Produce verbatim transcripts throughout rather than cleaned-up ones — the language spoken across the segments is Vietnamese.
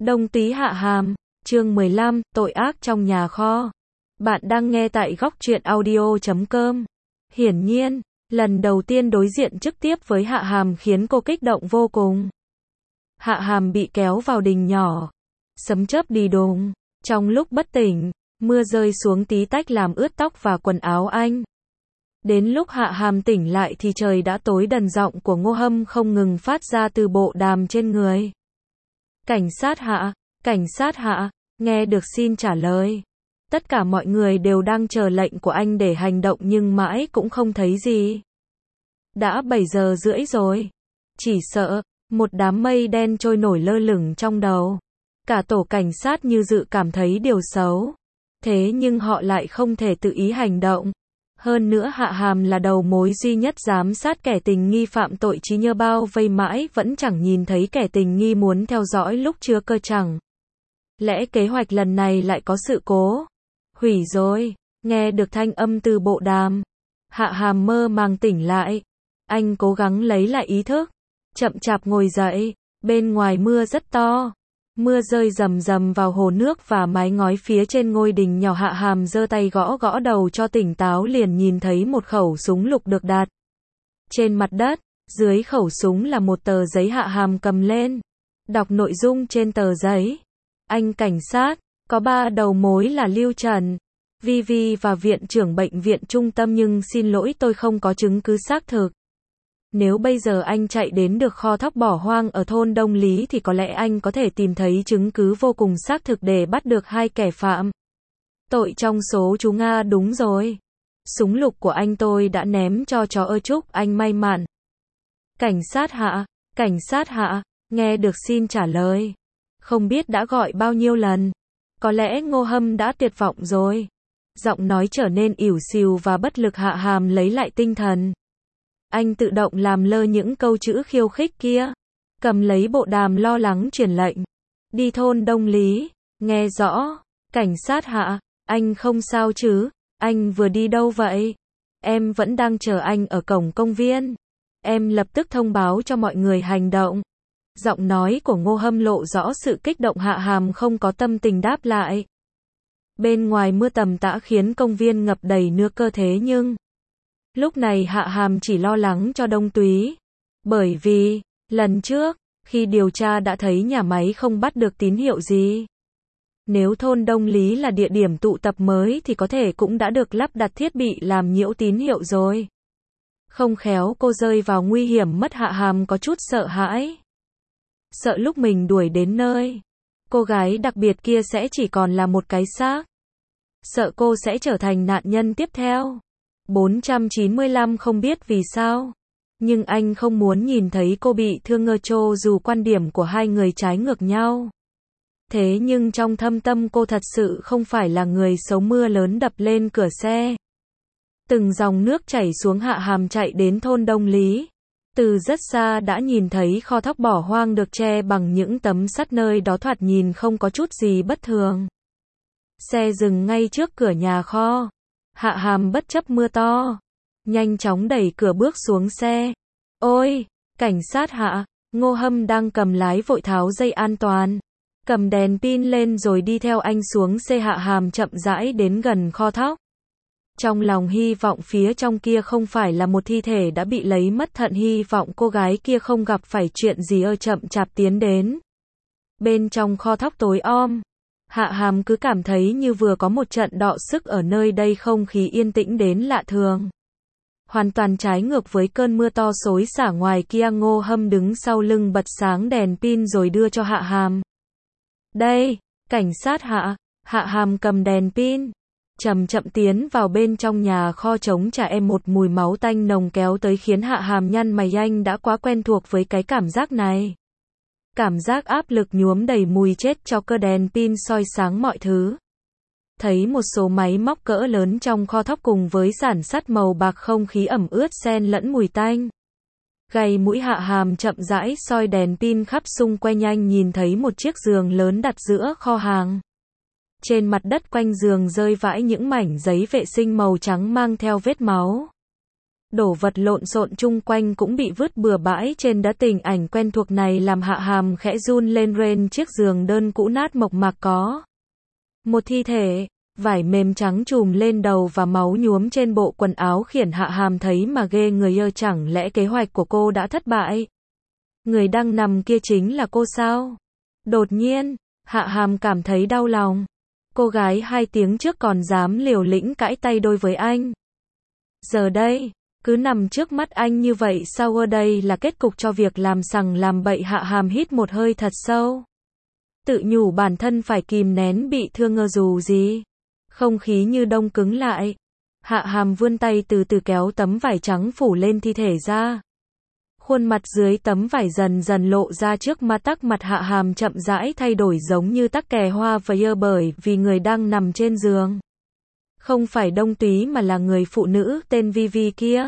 Đông Túy Hạ Hàm, chương mười lăm, tội ác trong nhà kho. Bạn đang nghe tại góc truyện audio chấm com. Hiển nhiên, lần đầu tiên đối diện trực tiếp với Hạ Hàm khiến cô kích động vô cùng. Hạ Hàm bị kéo vào đình nhỏ. Sấm chớp đi đùng. Trong lúc bất tỉnh, mưa rơi xuống tí tách làm ướt tóc và quần áo anh. Đến lúc Hạ Hàm tỉnh lại thì trời đã tối đần, giọng của Ngô Hâm không ngừng phát ra từ bộ đàm trên người. Cảnh sát Hạ, cảnh sát Hạ, nghe được xin trả lời. Tất cả mọi người đều đang chờ lệnh của anh để hành động nhưng mãi cũng không thấy gì. Đã bảy giờ rưỡi rồi. Chỉ sợ, một đám mây đen trôi nổi lơ lửng trong đầu. Cả tổ cảnh sát như dự cảm thấy điều xấu. Thế nhưng họ lại không thể tự ý hành động. Hơn nữa Hạ Hàm là đầu mối duy nhất giám sát kẻ tình nghi phạm tội, trí nhớ bao vây mãi vẫn chẳng nhìn thấy kẻ tình nghi muốn theo dõi lúc chưa cơ chẳng. Lẽ kế hoạch lần này lại có sự cố? Hủy rồi. Nghe được thanh âm từ bộ đàm. Hạ Hàm mơ màng tỉnh lại. Anh cố gắng lấy lại ý thức. Chậm chạp ngồi dậy. Bên ngoài mưa rất to. Mưa rơi rầm rầm vào hồ nước và mái ngói phía trên ngôi đình nhỏ. Hạ Hàm giơ tay gõ gõ đầu cho tỉnh táo, liền nhìn thấy một khẩu súng lục được đặt trên mặt đất. Dưới khẩu súng là một tờ giấy. Hạ Hàm cầm lên, đọc nội dung trên tờ giấy. Anh cảnh sát, có ba đầu mối là Lưu Trần, Vi Vi và viện trưởng bệnh viện trung tâm, nhưng xin lỗi tôi không có chứng cứ xác thực. Nếu bây giờ anh chạy đến được kho thóc bỏ hoang ở thôn Đông Lý thì có lẽ anh có thể tìm thấy chứng cứ vô cùng xác thực để bắt được hai kẻ phạm tội trong số chú Nga. Đúng rồi. Súng lục của anh tôi đã ném cho chó ơ, chúc anh may mắn. Cảnh sát Hạ, cảnh sát Hạ, nghe được xin trả lời. Không biết đã gọi bao nhiêu lần. Có lẽ Ngô Hâm đã tuyệt vọng rồi. Giọng nói trở nên ỉu xìu và bất lực. Hạ Hàm lấy lại tinh thần. Anh tự động làm lơ những câu chữ khiêu khích kia. Cầm lấy bộ đàm lo lắng truyền lệnh. Đi thôn Đông Lý. Nghe rõ. Cảnh sát Hạ, anh không sao chứ? Anh vừa đi đâu vậy? Em vẫn đang chờ anh ở cổng công viên. Em lập tức thông báo cho mọi người hành động. Giọng nói của Ngô Hâm lộ rõ sự kích động. Hạ Hàm không có tâm tình đáp lại. Bên ngoài mưa tầm tã khiến công viên ngập đầy nước. Cơ thế nhưng lúc này Hạ Hàm chỉ lo lắng cho Đông Túy. Bởi vì, lần trước, khi điều tra đã thấy nhà máy không bắt được tín hiệu gì. Nếu thôn Đông Lý là địa điểm tụ tập mới thì có thể cũng đã được lắp đặt thiết bị làm nhiễu tín hiệu rồi. Không khéo cô rơi vào nguy hiểm mất. Hạ Hàm có chút sợ hãi. Sợ lúc mình đuổi đến nơi, cô gái đặc biệt kia sẽ chỉ còn là một cái xác. Sợ cô sẽ trở thành nạn nhân tiếp theo. bốn trăm chín mươi lăm không biết vì sao, nhưng anh không muốn nhìn thấy cô bị thương ngơ trô, dù quan điểm của hai người trái ngược nhau. Thế nhưng trong thâm tâm cô thật sự không phải là người xấu. Mưa lớn đập lên cửa xe. Từng dòng nước chảy xuống. Hạ Hàm chạy đến thôn Đông Lý. Từ rất xa đã nhìn thấy kho thóc bỏ hoang được che bằng những tấm sắt, nơi đó thoạt nhìn không có chút gì bất thường. Xe dừng ngay trước cửa nhà kho. Hạ Hàm bất chấp mưa to, nhanh chóng đẩy cửa bước xuống xe. Ôi, cảnh sát Hạ, Ngô Hâm đang cầm lái vội tháo dây an toàn, cầm đèn pin lên rồi đi theo anh xuống xe. Hạ Hàm chậm rãi đến gần kho thóc. Trong lòng hy vọng phía trong kia không phải là một thi thể đã bị lấy mất thận. Hy vọng cô gái kia không gặp phải chuyện gì. Ơ chậm chạp tiến đến. Bên trong kho thóc tối om. Hạ Hàm cứ cảm thấy như vừa có một trận đọ sức ở nơi đây. Không khí yên tĩnh đến lạ thường. Hoàn toàn trái ngược với cơn mưa to xối xả ngoài kia. Ngô Hâm đứng sau lưng bật sáng đèn pin rồi đưa cho Hạ Hàm. Đây, cảnh sát Hạ. Hạ Hàm cầm đèn pin, chậm chậm tiến vào bên trong nhà kho trống trải. Em một mùi máu tanh nồng kéo tới khiến Hạ Hàm nhăn mày. Anh đã quá quen thuộc với cái cảm giác này. Cảm giác áp lực nhuốm đầy mùi chết cho cơ. Đèn pin soi sáng mọi thứ. Thấy một số máy móc cỡ lớn trong kho thóc cùng với sản sắt màu bạc. Không khí ẩm ướt xen lẫn mùi tanh. Gầy mũi. Hạ Hàm chậm rãi soi đèn pin khắp xung quanh. Anh nhìn thấy một chiếc giường lớn đặt giữa kho hàng. Trên mặt đất quanh giường rơi vãi những mảnh giấy vệ sinh màu trắng mang theo vết máu. Đổ vật lộn xộn chung quanh cũng bị vứt bừa bãi trên đất. Tình ảnh quen thuộc này làm Hạ Hàm khẽ run lên. Trên chiếc giường đơn cũ nát mộc mạc có một thi thể, vải mềm trắng trùm lên đầu và máu nhuốm trên bộ quần áo khiến Hạ Hàm thấy mà ghê người ơ. Chẳng lẽ kế hoạch của cô đã thất bại? Người đang nằm kia chính là cô sao? Đột nhiên, Hạ Hàm cảm thấy đau lòng. Cô gái hai tiếng trước còn dám liều lĩnh cãi tay đôi với anh. Giờ đây, cứ nằm trước mắt anh như vậy sao ơ? Đây là kết cục cho việc làm sằng làm bậy. Hạ Hàm hít một hơi thật sâu. Tự nhủ bản thân phải kìm nén bị thương ơ. Dù gì, không khí như đông cứng lại. Hạ Hàm vươn tay từ từ kéo tấm vải trắng phủ lên thi thể ra. Khuôn mặt dưới tấm vải dần dần lộ ra trước mắt. Tắc mặt Hạ Hàm chậm rãi thay đổi giống như tắc kè hoa vầy ơ, bởi vì người đang nằm trên giường không phải Đông Túy mà là người phụ nữ tên Vi Vi kia.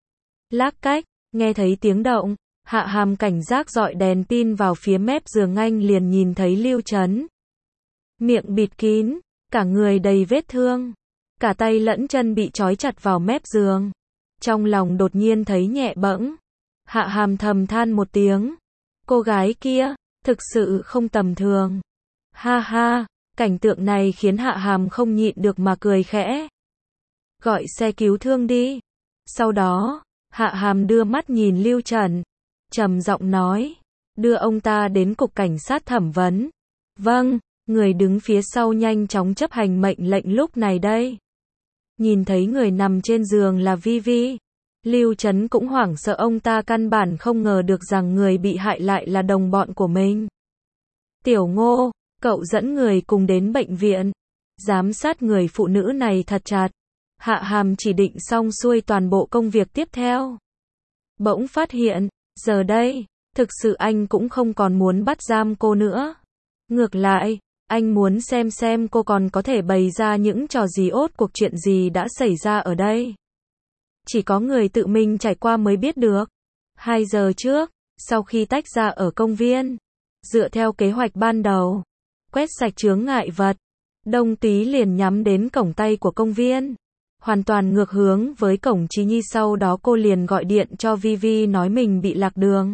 Lác cách, nghe thấy tiếng động, Hạ Hàm cảnh giác dọi đèn pin vào phía mép giường. Anh liền nhìn thấy Lưu Trấn, miệng bịt kín, cả người đầy vết thương, cả tay lẫn chân bị trói chặt vào mép giường. Trong lòng đột nhiên thấy nhẹ bẫng. Hạ Hàm thầm than một tiếng. Cô gái kia, thực sự không tầm thường. Ha ha, cảnh tượng này khiến Hạ Hàm không nhịn được mà cười khẽ. Gọi xe cứu thương đi. Sau đó, Hạ Hàm đưa mắt nhìn Lưu Trần, trầm giọng nói, đưa ông ta đến cục cảnh sát thẩm vấn. Vâng, người đứng phía sau nhanh chóng chấp hành mệnh lệnh. Lúc này đây, nhìn thấy người nằm trên giường là Vi Vi, Lưu Trấn cũng hoảng sợ. Ông ta căn bản không ngờ được rằng người bị hại lại là đồng bọn của mình. Tiểu Ngô, cậu dẫn người cùng đến bệnh viện, giám sát người phụ nữ này thật chặt. Hạ Hàm chỉ định xong xuôi toàn bộ công việc tiếp theo. Bỗng phát hiện, giờ đây, thực sự anh cũng không còn muốn bắt giam cô nữa. Ngược lại, anh muốn xem xem cô còn có thể bày ra những trò gì ốt cuộc. Chuyện gì đã xảy ra ở đây? Chỉ có người tự mình trải qua mới biết được. Hai giờ trước, sau khi tách ra ở công viên, dựa theo kế hoạch ban đầu, quét sạch chướng ngại vật, Đông Túy liền nhắm đến cổng Tây của công viên, hoàn toàn ngược hướng với cổng Chí Nhi. Sau đó cô liền gọi điện cho Vi Vi nói mình bị lạc đường,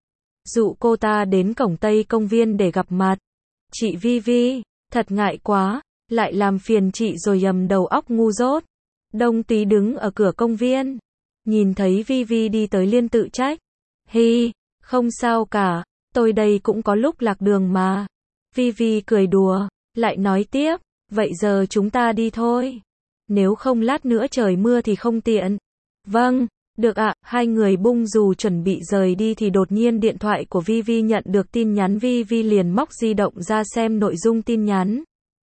dụ cô ta đến cổng Tây công viên để gặp mặt. Chị Vi Vi, thật ngại quá, lại làm phiền chị rồi. Yầm đầu óc ngu dốt. Đông Túy đứng ở cửa công viên, nhìn thấy Vi Vi đi tới liền tự trách. Hi, không sao cả, tôi đây cũng có lúc lạc đường mà. Vi Vi cười đùa, lại nói tiếp, vậy giờ chúng ta đi thôi. Nếu không lát nữa trời mưa thì không tiện. Vâng, được ạ. Hai người bung dù chuẩn bị rời đi thì đột nhiên điện thoại của Vi Vi nhận được tin nhắn. Vi Vi liền móc di động ra xem nội dung tin nhắn.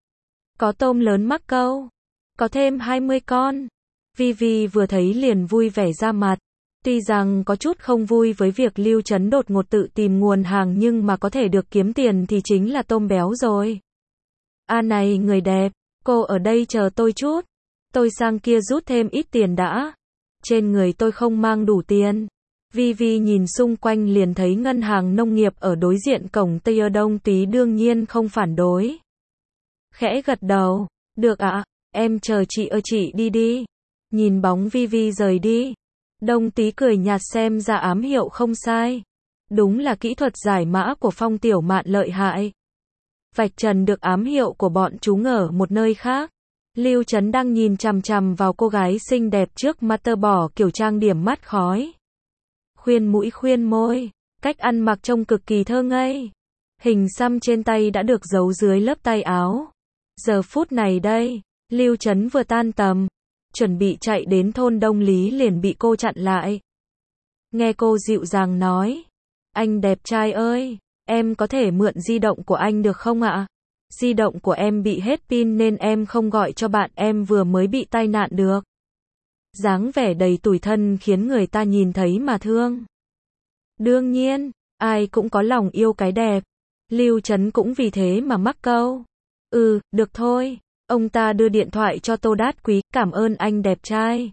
Có tôm lớn mắc câu, có thêm hai mươi con. Vi Vi vừa thấy liền vui vẻ ra mặt. Tuy rằng có chút không vui với việc Lưu Trấn đột ngột tự tìm nguồn hàng, nhưng mà có thể được kiếm tiền thì chính là tôm béo rồi. À này người đẹp, cô ở đây chờ tôi chút. Tôi sang kia rút thêm ít tiền đã. Trên người tôi không mang đủ tiền. Vi Vi nhìn xung quanh liền thấy ngân hàng nông nghiệp ở đối diện cổng Tây. Đông Túy đương nhiên không phản đối, khẽ gật đầu. Được ạ, em chờ chị ơ. Chị đi đi. Nhìn bóng Vi Vi rời đi, Đông Túy cười nhạt, xem ra ám hiệu không sai. Đúng là kỹ thuật giải mã của Phong Tiểu Mạn lợi hại. Vạch trần được ám hiệu của bọn chúng ở một nơi khác. Lưu Trấn đang nhìn chằm chằm vào cô gái xinh đẹp trước mặt, tơ bỏ kiểu trang điểm mắt khói, khuyên mũi khuyên môi, cách ăn mặc trông cực kỳ thơ ngây. Hình xăm trên tay đã được giấu dưới lớp tay áo. Giờ phút này đây, Lưu Trấn vừa tan tầm, chuẩn bị chạy đến thôn Đông Lý liền bị cô chặn lại. Nghe cô dịu dàng nói, anh đẹp trai ơi, em có thể mượn di động của anh được không ạ? Di động của em bị hết pin nên em không gọi cho bạn, em vừa mới bị tai nạn được. Dáng vẻ đầy tủi thân khiến người ta nhìn thấy mà thương. Đương nhiên, ai cũng có lòng yêu cái đẹp. Lưu Trấn cũng vì thế mà mắc câu. Ừ, được thôi. Ông ta đưa điện thoại cho Tô Đát Quý, cảm ơn anh đẹp trai.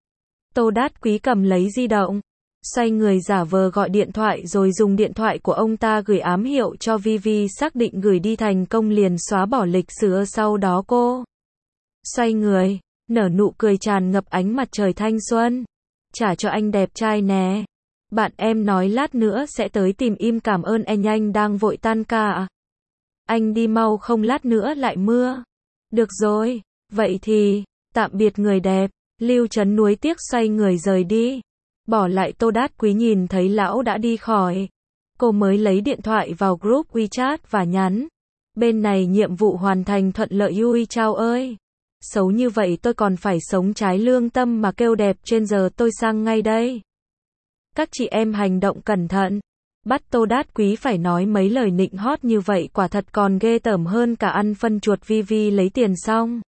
Tô Đát Quý cầm lấy di động, xoay người giả vờ gọi điện thoại rồi dùng điện thoại của ông ta gửi ám hiệu cho Vi Vi, xác định gửi đi thành công liền xóa bỏ lịch sử. Sau đó cô xoay người, nở nụ cười tràn ngập ánh mặt trời thanh xuân. Trả cho anh đẹp trai nè. Bạn em nói lát nữa sẽ tới tìm im cảm ơn anh anh đang vội tan ca à? Anh đi mau không lát nữa lại mưa. Được rồi, vậy thì, tạm biệt người đẹp. Lưu Trấn nuối tiếc xoay người rời đi. Bỏ lại Tô Đát Quý nhìn thấy lão đã đi khỏi. Cô mới lấy điện thoại vào group WeChat và nhắn. Bên này nhiệm vụ hoàn thành thuận lợi ui chao ơi. Xấu như vậy tôi còn phải sống trái lương tâm mà kêu đẹp trên giờ tôi sang ngay đây. Các chị em hành động cẩn thận. Bắt Tô Đát Quý phải nói mấy lời nịnh hót như vậy quả thật còn ghê tởm hơn cả ăn phân chuột vi vi lấy tiền xong.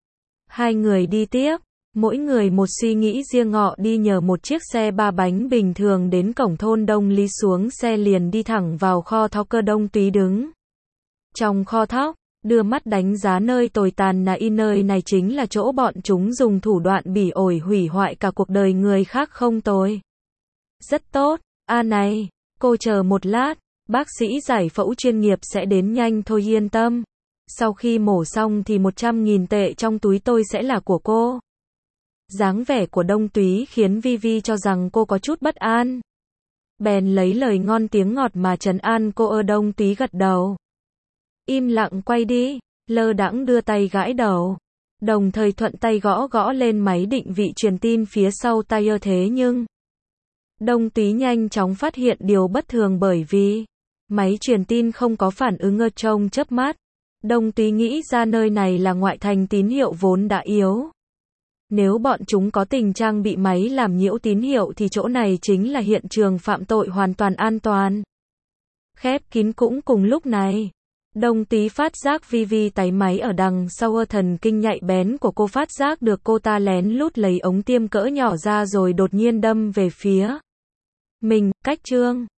Hai người đi tiếp. Mỗi người một suy nghĩ riêng ngọ đi nhờ một chiếc xe ba bánh bình thường đến cổng thôn Đông Lý xuống xe liền đi thẳng vào kho thóc cơ Đông Túy đứng. Trong kho thóc, đưa mắt đánh giá nơi tồi tàn là y nơi này chính là chỗ bọn chúng dùng thủ đoạn bỉ ổi hủy hoại cả cuộc đời người khác không tồi. Rất tốt, a à này, cô chờ một lát, bác sĩ giải phẫu chuyên nghiệp sẽ đến nhanh thôi yên tâm. Sau khi mổ xong thì một trăm nghìn tệ trong túi tôi sẽ là của cô. Dáng vẻ của Đông Túy khiến Vi Vi cho rằng cô có chút bất an. Bèn lấy lời ngon tiếng ngọt mà trấn an cô. Ơ Đông Túy gật đầu. Im lặng quay đi, lơ đãng đưa tay gãi đầu. Đồng thời thuận tay gõ gõ lên máy định vị truyền tin phía sau tai. Ơ thế nhưng Đông Túy nhanh chóng phát hiện điều bất thường bởi vì máy truyền tin không có phản ứng. Ơ trông chớp mắt. Đông Túy nghĩ ra nơi này là ngoại thành tín hiệu vốn đã yếu. Nếu bọn chúng có tình trang bị máy làm nhiễu tín hiệu thì chỗ này chính là hiện trường phạm tội hoàn toàn an toàn. Khép kín. Cũng cùng lúc này, Đông Túy phát giác Vi Vi táy máy ở đằng sau. Ơ thần kinh nhạy bén của cô phát giác được cô ta lén lút lấy ống tiêm cỡ nhỏ ra rồi đột nhiên đâm về phía mình. Cách chương